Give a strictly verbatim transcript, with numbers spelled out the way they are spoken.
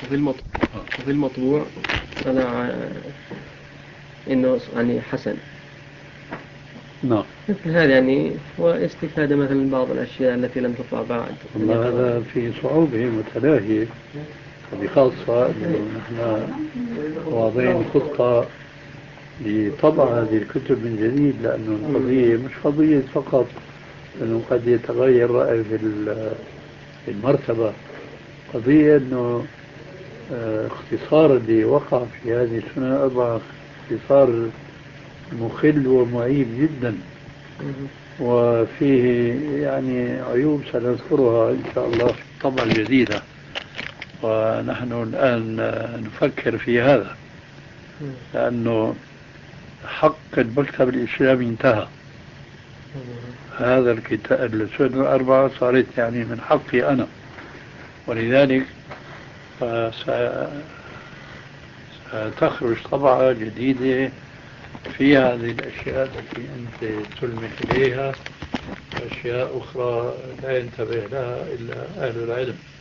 وفي المطبوع, وفي المطبوع أنا إنه يعني حسن. نعم. مثل هذا يعني واستفادة مثلا من بعض الأشياء التي لم تطبع بعد. هذا في صعوبة متناهية، بخاصة أنه نحن واضعين خطة لطبع هذه الكتب من جديد، لأنه القضية مش قضية فقط أنه قد يتغير رأي في المرتبة، قضية أنه اختصار اللي وقع في هذه السنة الأربعة اختصار مخل ومعيب جدا، وفيه يعني عيوب سنذكرها إن شاء الله في الطبعة الجديدة، ونحن الآن نفكر في هذا، لأنه حق المكتب الإسلامي انتهى. هذا الكتاب السنة الأربعة صارت يعني من حقي أنا، ولذلك ستخرج طبعة جديدة في هذه الأشياء التي أنت تلمح إليها، أشياء أخرى لا ينتبه لها إلا أهل العلم.